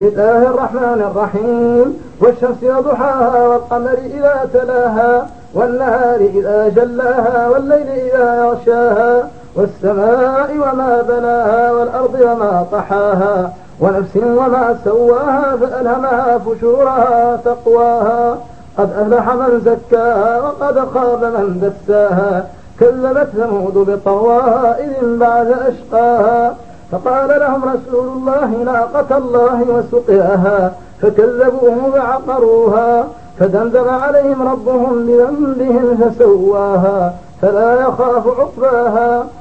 بسم الله الرحمن الرحيم. والشمس وضحاها والقمر إذا تلاها والنهار إذا جلاها والليل إذا يغشاها والسماء وما بناها والأرض وما طحاها ونفس وما سواها فألهمها فجورها تقواها. قد أفلح من زكاها وقد خاب من دساها. كذبت ثمود بطغواها إذ انبعث أشقاها فقال لهم رسول الله ناقة الله وسقياها فكذبوه فعقروها فدمدم عليهم ربهم بذنبهم فسواها فلا يخاف عقباها.